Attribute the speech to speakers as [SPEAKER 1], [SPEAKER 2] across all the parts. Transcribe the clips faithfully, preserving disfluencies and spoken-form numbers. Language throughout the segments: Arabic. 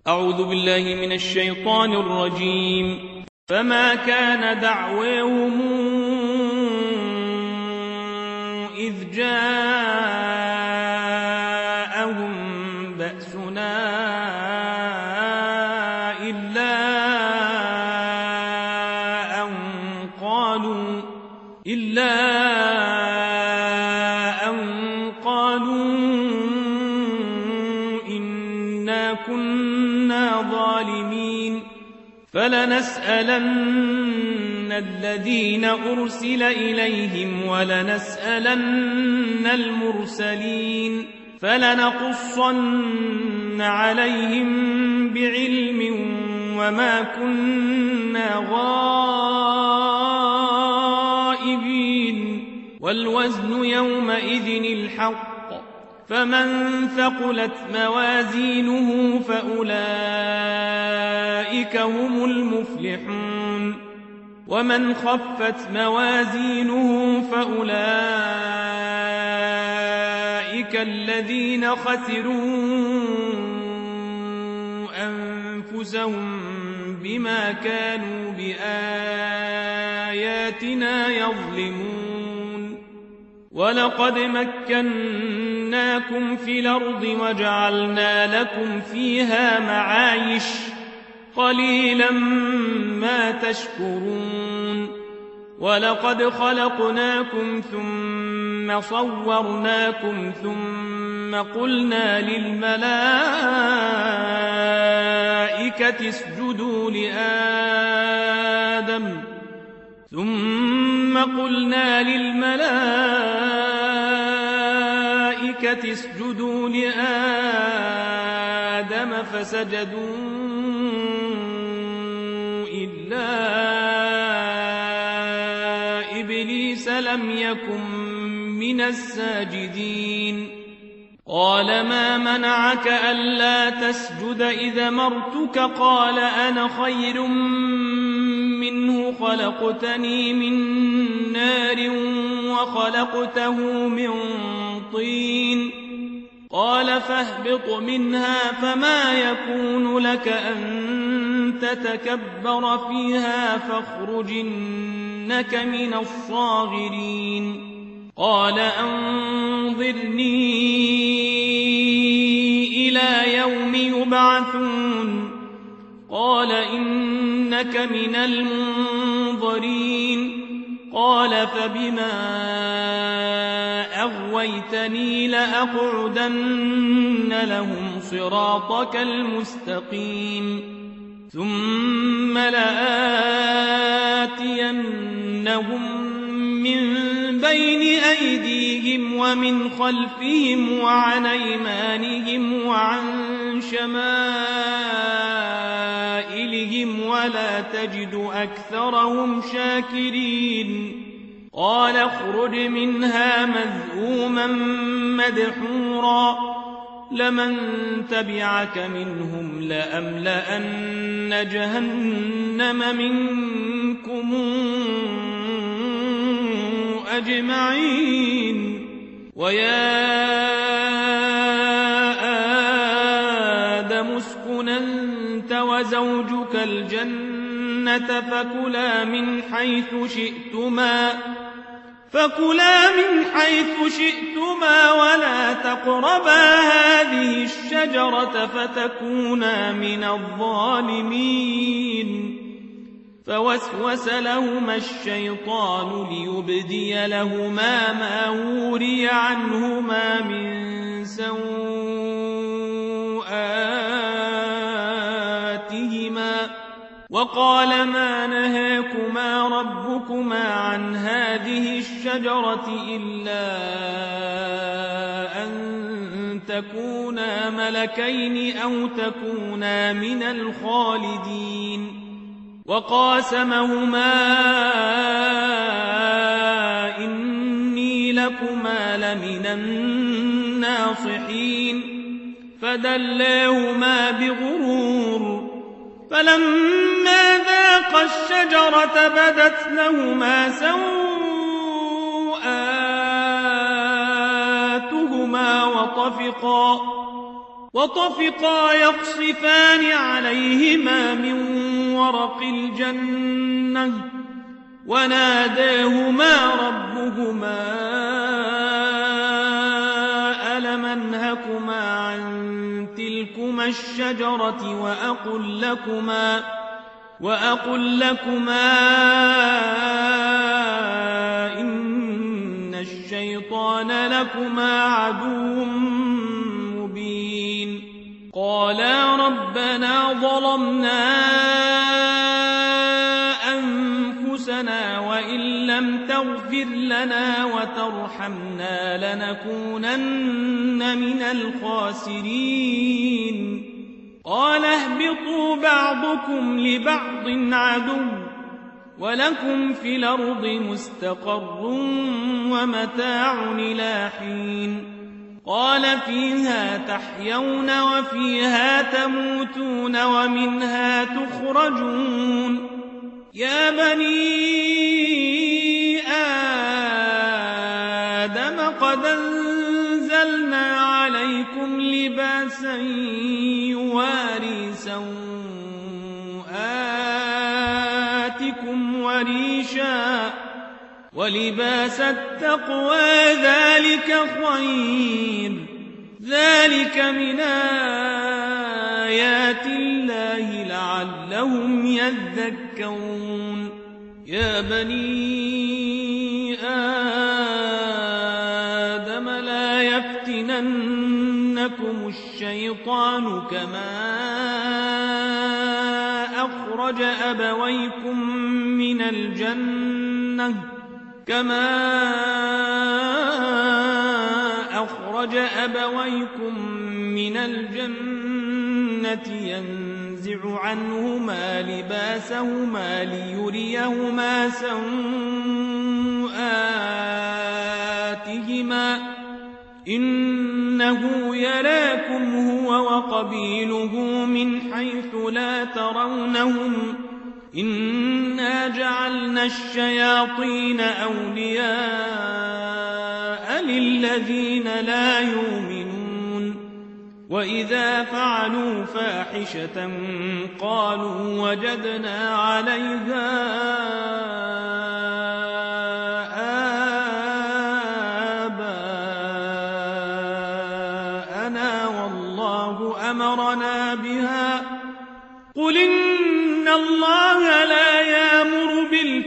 [SPEAKER 1] أعوذ بالله من الشيطان الرجيم. فما كان دعواهم إذ جاءهم بأسنا إلا أن قالوا إلا أن قالوا إنا كنا ظالمين. فلنسألن الذين أرسل إليهم ولنسألن المرسلين فلنقصن عليهم بعلم وما كنا غائبين. والوزن يومئذ الحق فمن ثقلت موازينه فأولئك هم المفلحون ومن خفت موازينه فأولئك الذين خسروا أنفسهم بما كانوا بآياتنا يظلمون. ولقد مكناكم في الأرض وجعلنا لكم فيها معايش قليلا ما تشكرون. ولقد خلقناكم ثم صورناكم ثم قلنا للملائكة اسجدوا لآدم ثم قلنا للملائكة اسجدوا لآدم فسجدوا إلا إبليس لم يكن من الساجدين. قال ما منعك ألا تسجد إذا أمرتك؟ قال أنا خير منه خلقتني من نار وخلقته من طين. قال فاهبط منها فما يكون لك أن تتكبر فيها فاخرج إنك من الصاغرين. قال أنظرني إلى يوم يبعثون. قال إنك من المنظرين. قال فبما أغويتني لأقعدن لهم صراطك المستقيم ثم لآتينهم من بين أيديهم ومن خلفهم وعن أيمانهم وعن شمائلهم ولا تجد أكثرهم شاكرين. قال اخرج منها مذءوما مدحورا لمن تبعك منهم لأملأن جهنم منكم أجمعين. ويا آدم اسكن أنت وزوجك الجنة فكلا من حيث شئتما فكلا من حيث شئتما ولا تقربا هذه الشجرة فتكونا من الظالمين. فوسوس لهما الشيطان ليبدي لهما ما وري عنهما من سوآتهما وقال ما نهاكما ربكما عن هذه الشجرة إلا أن تكونا ملكين أو تكونا من الخالدين. وقاسمهما إني لكما لمن الناصحين فدلاهما بغرور فلما ذاقا الشجرة بدت لهما سوآتهما وطفقا وطفقا يخصفان عليهما من ورق الجنة وناداهما ربهما ألم أنهكما عن تلكما الشجرة وأقل لكما وأقل لكما إن الشيطان لكما عدو مبين قالا ربنا ظلمنا أنفسنا وإن لم تغفر لنا وترحمنا لنكونن من الخاسرين قال اهبطوا بعضكم لبعض عدو ولكم في الأرض مستقر ومتاع إلى حين قال فيها تحيون وفيها تموتون ومنها تخرجون يا بني آدم قد أنزلنا عليكم لباسا يواري سوآتكم وريشا ولباس التقوى ذلك خير ذلك من آيات الله لعلهم يذكرون يا بني آدم لا يفتننكم الشيطان كما أخرج أبويكم من الجنة كما أخرج أبويكم من الجنة ينزع عنهما لباسهما ليريهما سوآتهما إنه يراكم هو وقبيله من حيث لا ترونهم إنا جعلنا الشياطين أولياء للذين لا يؤمنون وإذا فعلوا فاحشة قالوا وجدنا عليها آباءنا والله أمرنا بها قل إن الله لا يأمر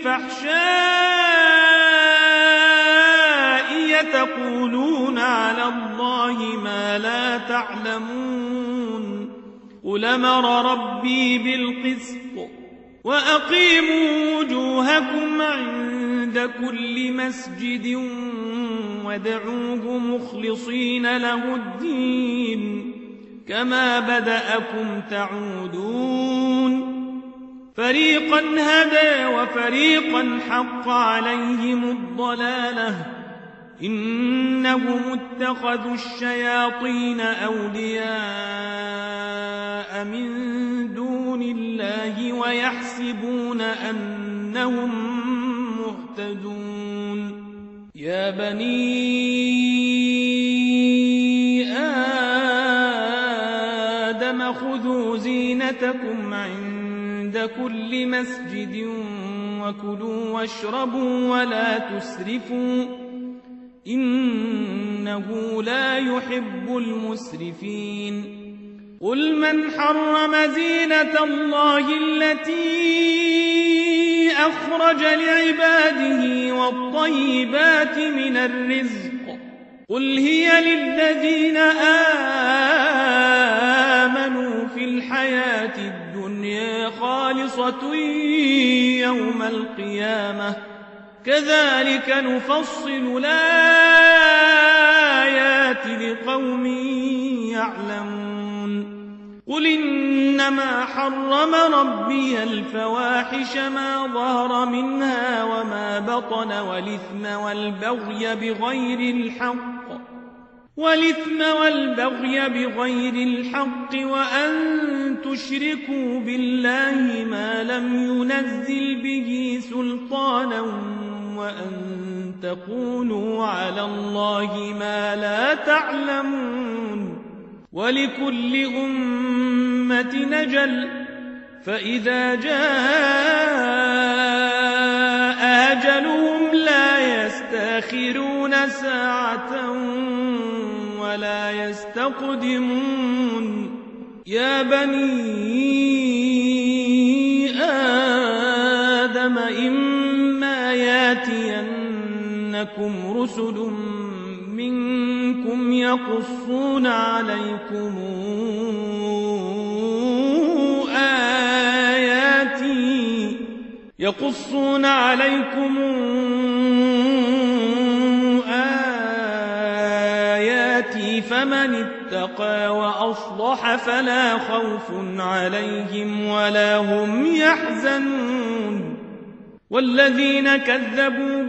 [SPEAKER 1] بالفحشاء يتقولون على الله ما لا تعلمون قل أمر ربي بالقسط وأقيموا وجوهكم عند كل مسجد وادعوه مخلصين له الدين كما بدأكم تعودون فريقا هدى وفريقا حق عليهم الضلالة إنهم اتخذوا الشياطين أولياء من دون الله ويحسبون أنهم مهتدون يا بني آدم خذوا زينتكم عند كل مسجد وكلوا واشربوا ولا تسرفوا إنه لا يحب المسرفين قل من حرم زينة الله التي أخرج لعباده والطيبات من الرزق قل هي للذين آمنوا في الحياة الدنيا خالصة يوم القيامة كذلك نفصل الآيات لقوم يعلمون قل إنما حرم ربي الفواحش ما ظهر منها وما بطن والإثم والبغي بغير الحق والإثم والبغي بغير الحق وأن تشركوا بالله ما لم ينزل به سلطانا وأن تقولوا على الله ما لا تعلمون ولكل أمة نجل فإذا جاء أجلهم لا يستأخرون ساعة ولا يستقدمون يا بني آدم إما ياتينكم رسل منكم يقصون عليكم آياتي يقصون عليكم آياتي فمن اتقى وأصلح فلا خوف عليهم ولا هم يحزنون والذين كذبوا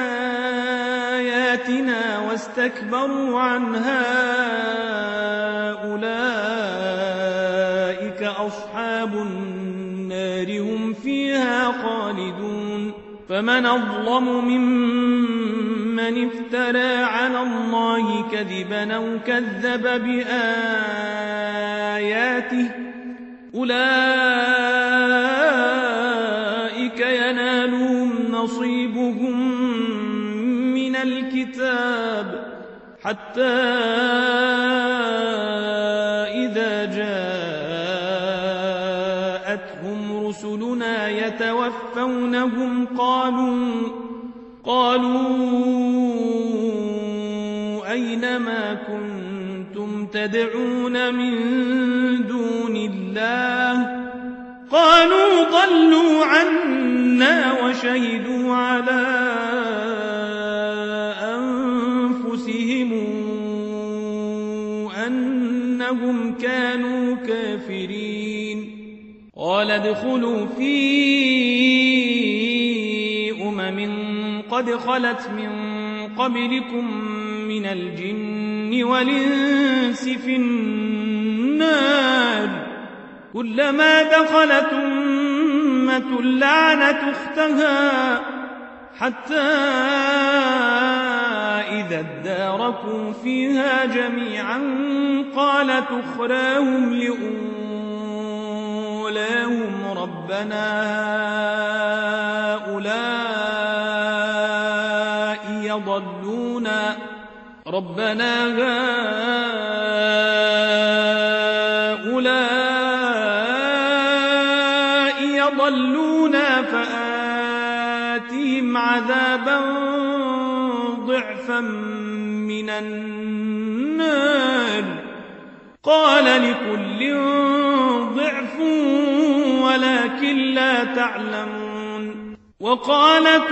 [SPEAKER 1] بآياتنا واستكبروا عنها أولئك أصحاب النار هم فيها خالدون فمن أظلم ممن افترى على الله كذبا أو كذب بآياته أولئك ينالهم نصيبهم من الكتاب حتى إذا جاءتهم رسلنا يتوفونهم قالوا قالوا أين ما كنتم تدعون من دون الله قالوا ضلوا عنا وشهدوا على أنفسهم أنهم كانوا كافرين قال ادخلوا في أمم قد خلت من قبلكم من الجن والإنس في النار كلما دخلت أمة لعنت أختها حتى إذا اداركوا فيها جميعا قالت أخراهم لأولاهم ربنا هؤلاء يضلونا ربنا هؤلاء يضلونا فآتهم عذابا ضعفا من النار قال لكل ضعف ولكن لا تعلمون وقالت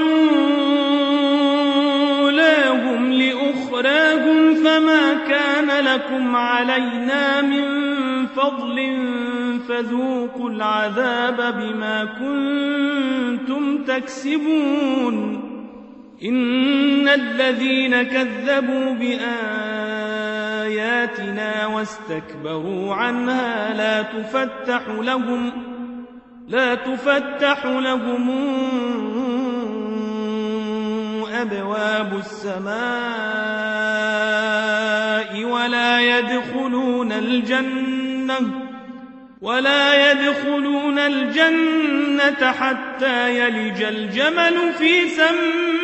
[SPEAKER 1] أولاهم لأخراهم فما كان لكم علينا من فضل فذوقوا العذاب بما كنتم تكسبون إن الذين كذبوا بآياتنا واستكبروا عنها لا تفتح لهم لا تفتح لهم أبواب السماء ولا يدخلون الجنة ولا يدخلون الجنة حتى يلج الجمل في سم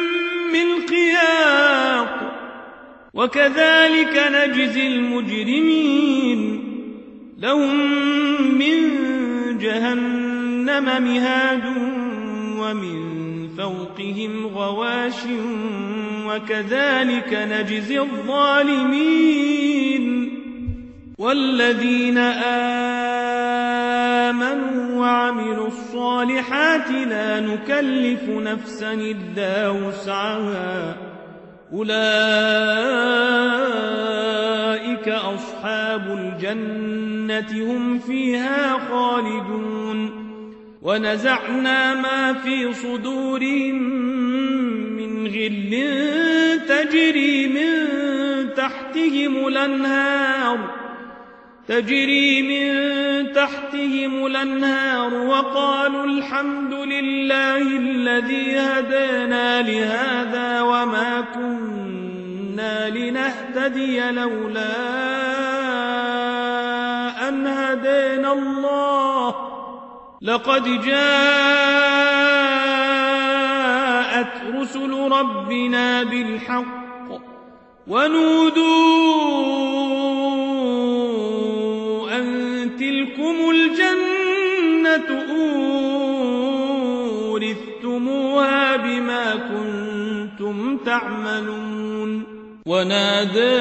[SPEAKER 1] الخياط وكذلك نجزي المجرمين لهم من جهنم مهاد ومن فوقهم غواش وكذلك نجزي الظالمين والذين آمنوا وعملوا الصالحات لا نكلف نفسا إلا وسعها أولئك أصحاب الجنة هم فيها خالدون ونزعنا ما في صدورهم من غل تجري من تحتهم الأنهار تجري من تحتهم الأنهار وقالوا الحمد لله الذي هدانا لهذا وما كنا لنهتدي لولا من الله لقد جاءت رسل ربنا بالحق ونودوا أن تلكم الجنة أورثتموها بما كنتم تعملون ونادى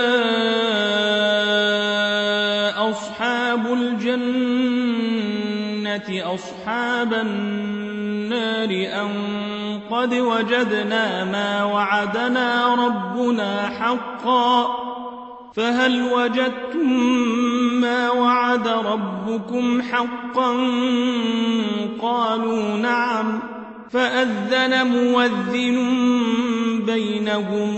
[SPEAKER 1] أصحاب الجنة أصحاب النار أن قد وجدنا ما وعدنا ربنا حقا فهل وجدتم ما وعد ربكم حقا قالوا نعم فأذن مؤذن بينهم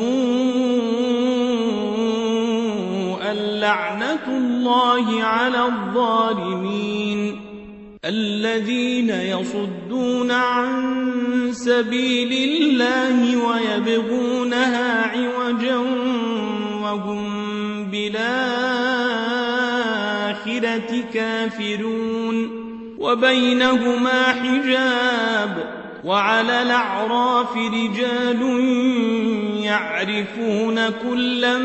[SPEAKER 1] اللعنة الله على الظالمين الذين يصدون عن سبيل الله ويبغونها عوجا وهم بالآخرة كافرون وبينهما حجاب وعلى الأعراف رجال يعرفون كلا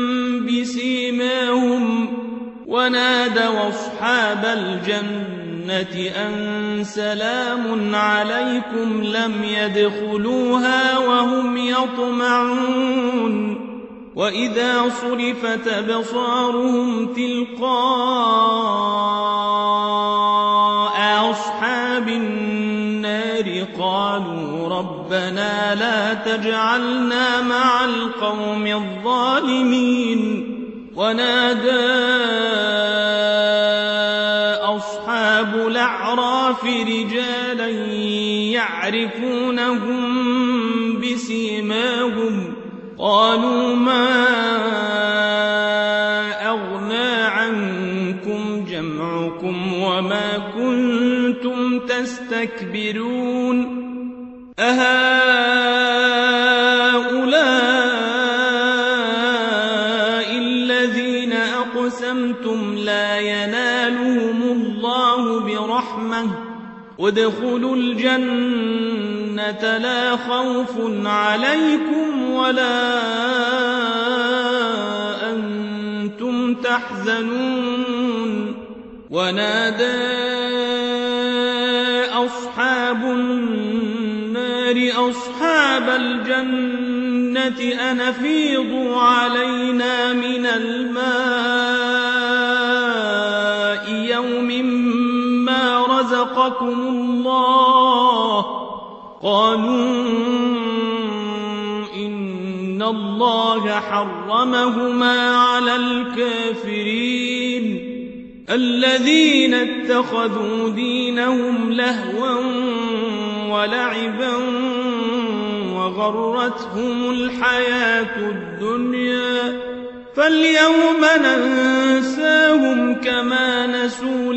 [SPEAKER 1] بسيماهم ونادوا أصحاب الجنة أن سلام عليكم لم يدخلوها وهم يطمعون وإذا صرفت أبصارهم تلقاء أصحاب النار قالوا ربنا لا تجعلنا مع القوم الظالمين ونادى أصحاب الأعراف رجالا يعرفونهم بسيماهم قالوا ما أغنى عنكم جمعكم وما كنتم تستكبرون أهؤلاء الذين أقسمتم لا ينالهم الله برحمة ادخلوا الجنة لا خوف عليكم ولا أنتم تحزنون ونادى أصحاب النار أصحاب الجنة أن أفيضوا علينا من الماء يوم ما رزقكم الله قالوا إن الله حرمهما على الكافرين الذين اتخذوا دينهم لهوا ولعبا وغرتهم الحياة الدنيا فاليوم ننساهم كما نسوا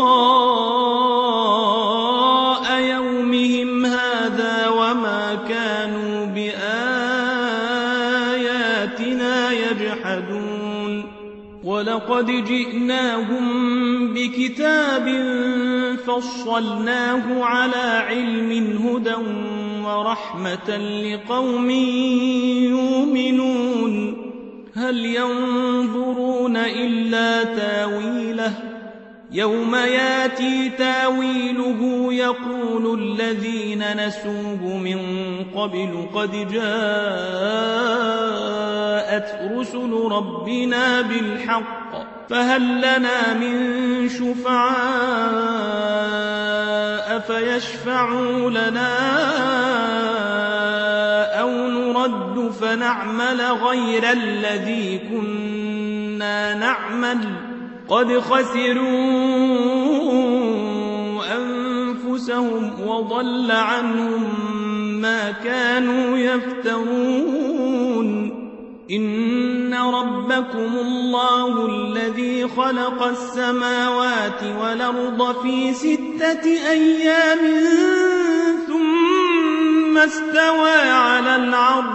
[SPEAKER 1] لقاء يومهم هذا وما كانوا بآياتنا يجحدون ولقد جئناهم بكتاب فصلناه على علم هدى ورحمة لقوم يؤمنون هل ينظرون إلا تاويله يوم ياتي تاويله يقول الذين نسوه من قبل قد جاءت رسل ربنا بالحق فهل لنا من شفعاء فيشفعوا لنا أو نرد فنعمل غير الذي كنا نعمل قد خسروا أنفسهم وضل عنهم ما كانوا يفترون إن ربكم الله الذي خلق السماوات والأرض في ستة أيام ثم استوى على العرش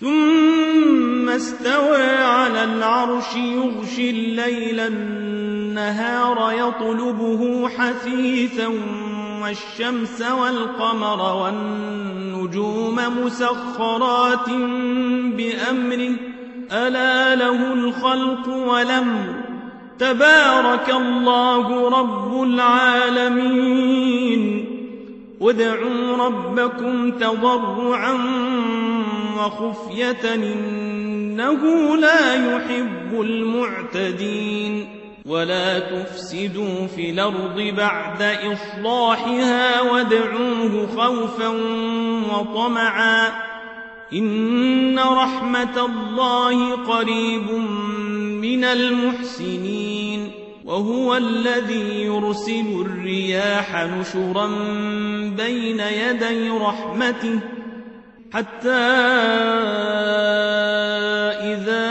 [SPEAKER 1] ثم استوى على العرش يغشي الليل النهار النهار يطلبه حثيثا والشمس والقمر والنجوم مسخرات بأمره ألا له الخلق والأمر تبارك الله رب العالمين ادعوا ربكم تضرعا وخفية إنه لا يحب المعتدين ولا تفسدوا في الأرض بعد إصلاحها وادعوه خوفا وطمعا إن رحمة الله قريب من المحسنين وهو الذي يرسل الرياح نشرا بين يدي رحمته حتى إذا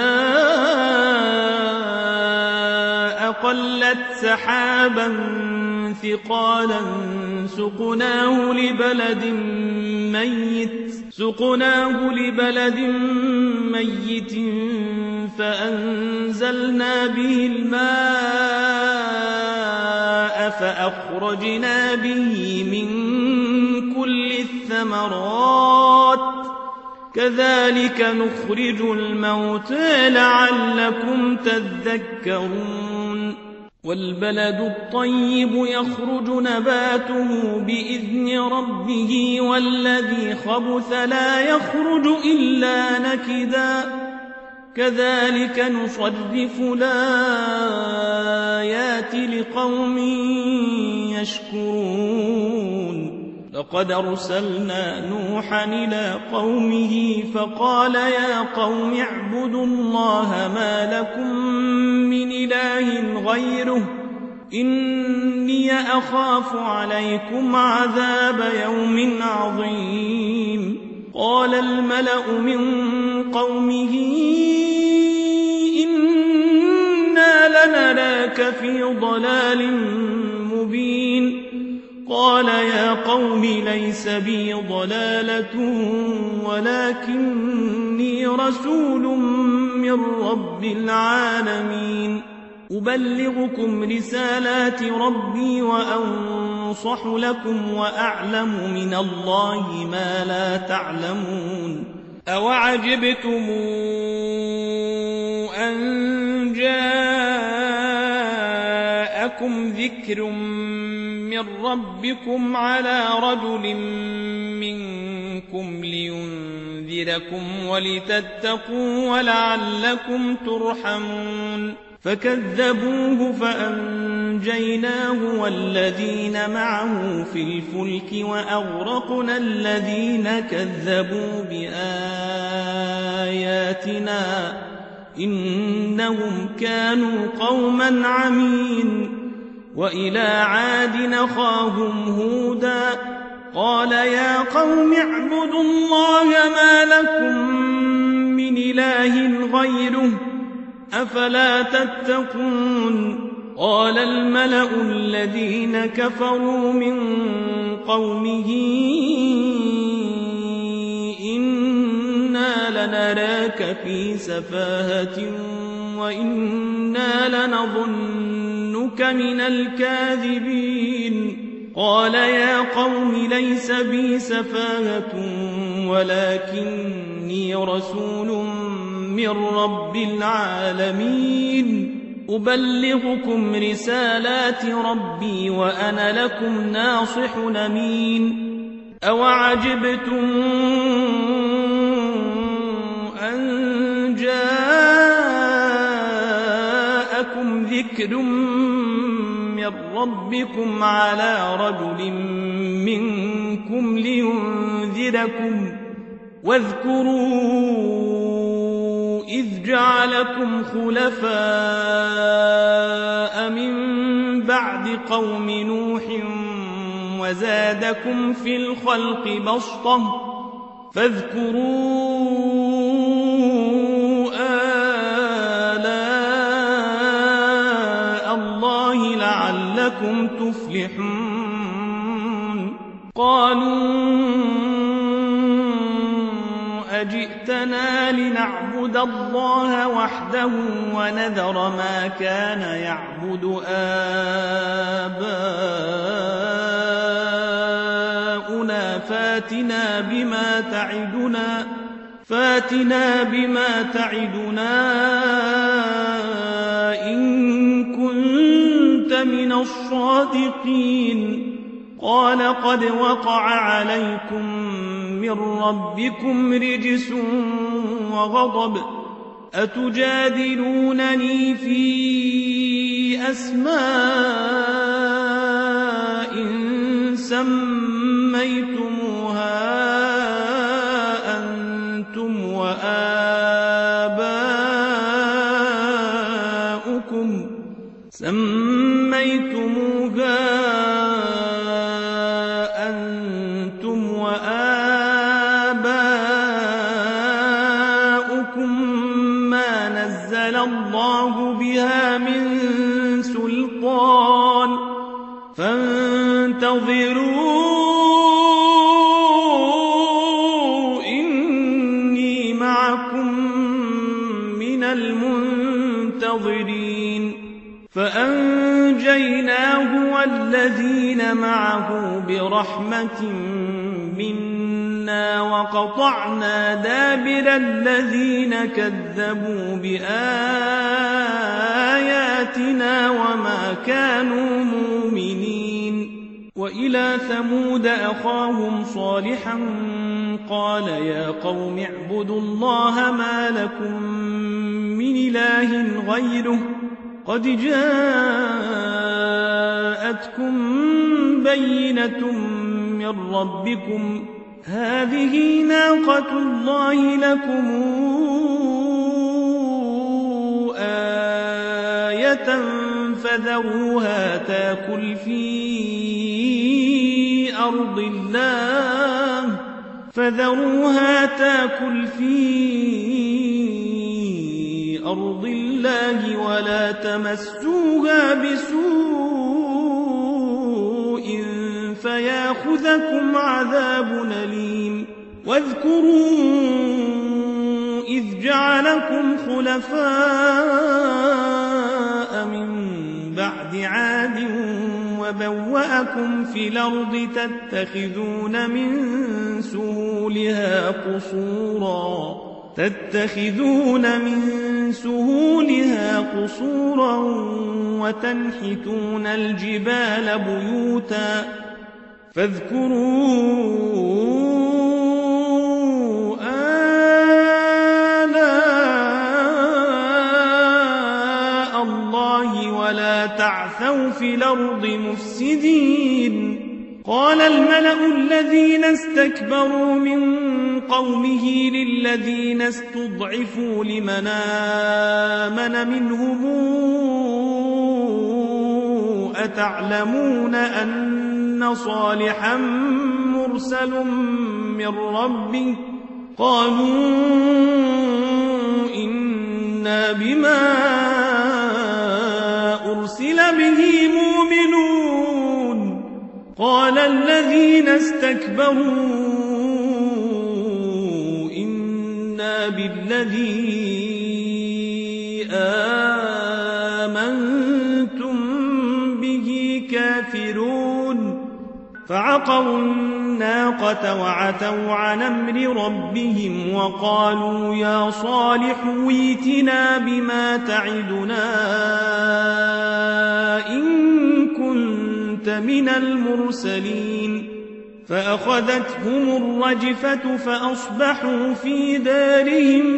[SPEAKER 1] أقلت سحابا ثقالا سقناه لبلد ميت سقناه لبلد ميت فأنزلنا به الماء فأخرجنا به من كل الثمرات كذلك نخرج الموتى لعلكم تذكرون والبلد الطيب يخرج نباته بإذن ربه والذي خبث لا يخرج إلا نكدا كذلك نصرف الآيات لقوم يشكرون لقد أرسلنا نوحا إلى قومه فقال يا قوم اعبدوا الله ما لكم من إله غيره إني أخاف عليكم عذاب يوم عظيم قال الملأ من قومه إنا لنراك في ضلال مبين قال يا قوم ليس بي ضلالة ولكني رسول من رب العالمين أبلغكم رسالات ربي وأنصح لكم وأعلم من الله ما لا تعلمون أوعجبتم أن جاءكم ذكر من ربكم على رجل منكم لينذركم ولتتقوا ولعلكم ترحمون فكذبوه فأنجيناه والذين معه في الفلك وأغرقنا الذين كذبوا بآياتنا إنهم كانوا قوما عمين وإلى عاد أخاهم هودا قال يا قوم اعبدوا الله ما لكم من إله غيره أفلا تتقون قال الملأ الذين كفروا من قومه إنا لنراك في سفاهة وإنا لنظنك من الكاذبين قال يا قوم ليس بي سفاهة ولكني رسول من رب العالمين أبلغكم رسالات ربي وأنا لكم ناصح أمين أوعجبتم أن جاءكم ذكر من ربكم على رجل منكم لينذركم واذكروا إذ جعلكم خلفاء من بعد قوم نوح وزادكم في الخلق بسطة فاذكروا آلاء الله لعلكم تفلحون قالوا أجئتنا لنعبد اعبد الله وحده ونذر ما كان يعبد آباؤنا فاتنا بما تعدنا فاتنا بما تعدنا إن كنت من الصادقين قال قد وقع عليكم من ربكم رجس وغضب أتجادلونني في أسماء سميتموها أنتم وآباؤكم سميتموها أنتم وآباؤكم ما نزل الله بها من سلطان فانتظروا إني معكم من المنتظرين فأنجيناه والذين معه برحمة منا وقطعنا دابر الذين كذبوا بآياتنا وما كانوا مؤمنين وإلى ثمود أخاهم صالحا قال يا قوم اعبدوا الله ما لكم من إله غيره قد جاءتكم بينة من ربكم هذه ناقة الله لكم آية فذروها تاكل في أرض الله فذروها تاكل في أرض الله ولا تمسوها بسوء فياخذكم عذاب أليم واذكروا إذ جعلكم خلفاء من بعد عاد وبوأكم في الأرض تتخذون من سهولها قصورا تتخذون من سهولها قصورا وتنحتون الجبال بيوتا فاذكروا آلاء الله ولا تعثوا في الأرض مفسدين قال الملأ الذين استكبروا من قومه للذين استضعفوا لمن آمن منهم أتعلمون أن صالحا مرسل من ربه قالوا إنا بما أرسل به مؤمنون قال الذين استكبروا إنا بالذي آمنتم به كافرون فعقروا الناقة وعتوا عن أمر ربهم وقالوا يا صالح ائتنا بما تعدنا إن كنت من المرسلين فأخذتهم الرجفة فأصبحوا في دارهم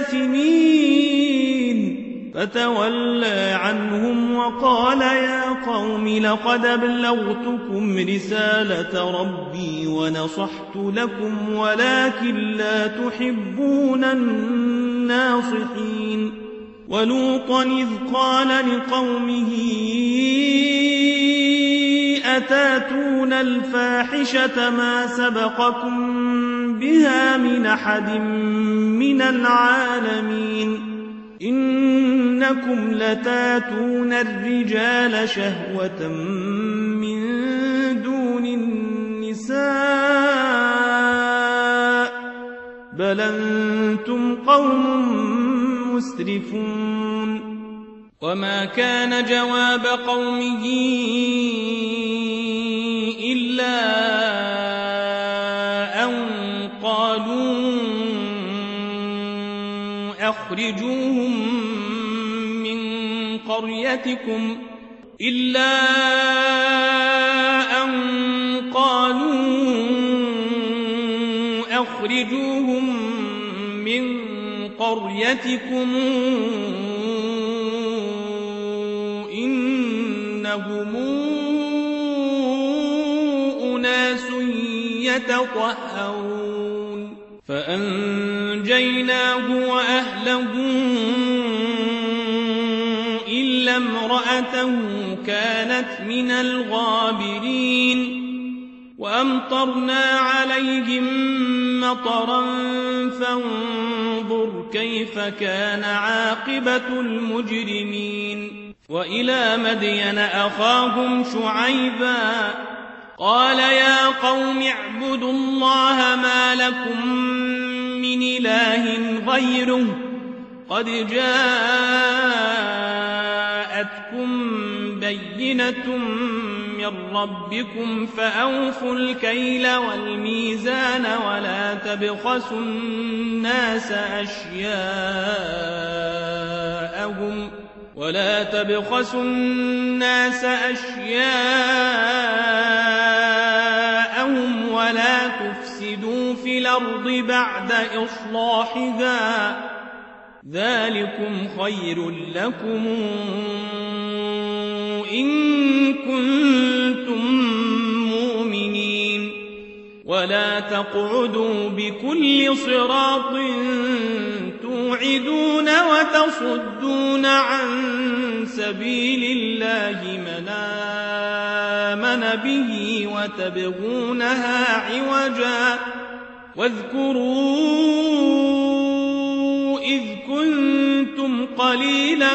[SPEAKER 1] جاثمين فتولى عنهم وقال يا قوم لقد أبلغتكم رسالة ربي ونصحت لكم ولكن لا تحبون الناصحين ولوطا إذ قال لقومه أتاتون الفاحشة ما سبقكم بها من أحد من العالمين إنكم لتاتون الرجال شهوة من دون النساء بل أنتم قوم مسرفون وما كان جواب قومه إلا أن قالوا أخرجوهم من قريتكم إلا أن قالوا أخرجوهم من قريتكم إنهم أناس يتطهرون فأنجيناه وأهله إلا امرأته كانت من الغابرين وأمطرنا عليهم مطرا فانظر كيف كان عاقبة المجرمين وإلى مدين أخاهم شعيبا قال يا قوم اعبدوا الله ما لكم من إله غيره قد جاءتكم بينة من ربكم فأوفوا الكيل والميزان ولا تبخسوا الناس أشياءهم ولا تبخسوا الناس أشياءهم ولا تفسدوا في الأرض بعد إصلاحها ذلكم خير لكم إن كنتم مؤمنين ولا تقعدوا بكل صراط توعدون وتصدون عن سبيل الله من آمن به وتبغونها عوجا واذكروا إذ كنتم قليلا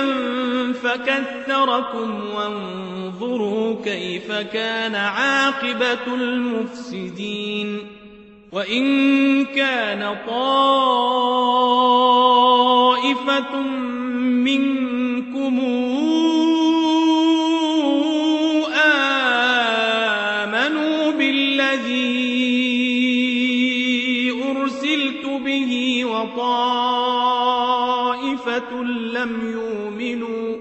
[SPEAKER 1] فكثركم وانظروا كيف كان عاقبة المفسدين وإن كان طائفة منكم آمنوا بالذي أرسلت به وطائفة لم يؤمنوا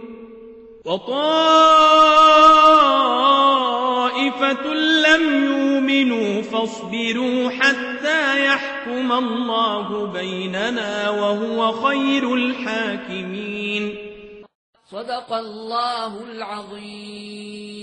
[SPEAKER 1] وطائفة لم يؤمنوا فاصبروا حتى يحكم الله بيننا وهو خير الحاكمين
[SPEAKER 2] صدق الله العظيم.